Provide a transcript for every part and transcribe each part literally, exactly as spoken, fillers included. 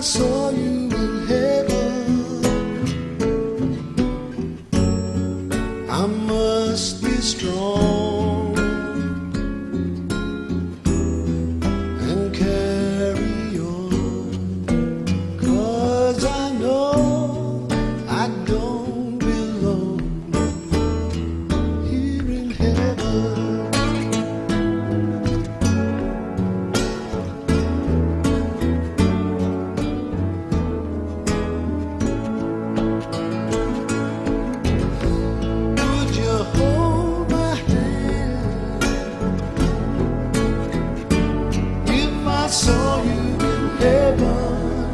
saw you in heaven, I must be strong and carry on, 'cause I know I don't belong here in heaven. I saw you in heaven,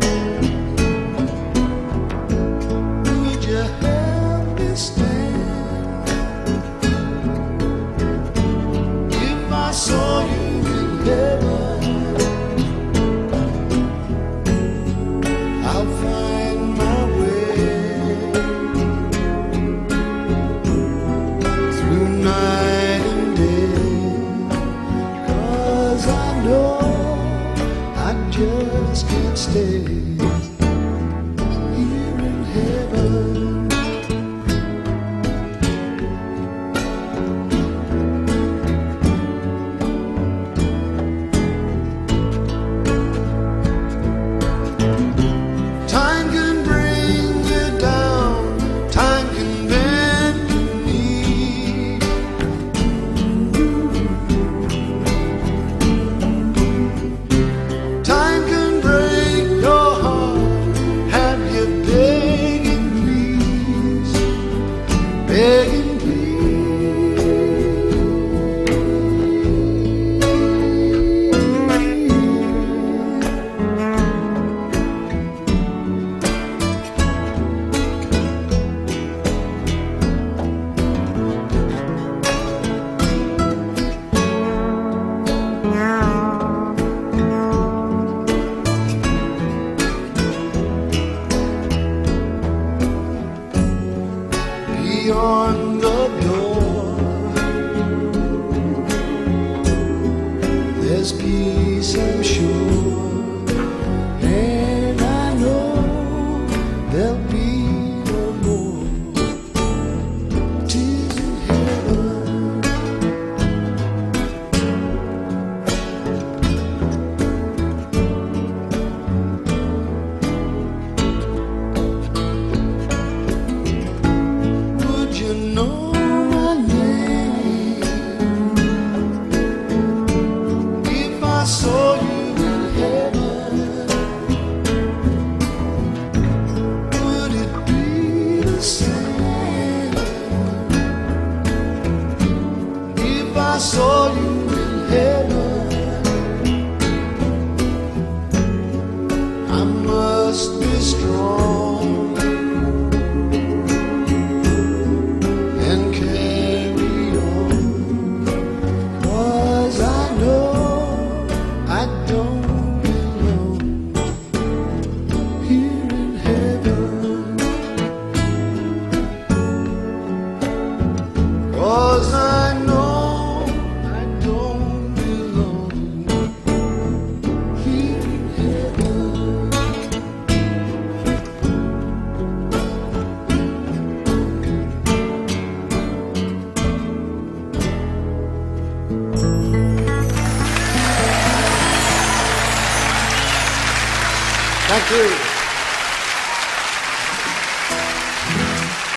would you help me stand? If I saw you in heaven, I'll find my way through night and day, 'cause I know I just can't stay here in heaven. Time can bring you down, time can bend your knee. Time can break your heart, have you begging please, begging please. Beyond the door, there's peace, I'm sure, and I know there'll be no more tears in heaven. You know my name if I saw you in heaven, would it be the same? If I saw you in heaven, I must be strong and carry on, 'cause I know I don't belong here in heaven, 'cause I know I don't belong here in heaven. Thank you.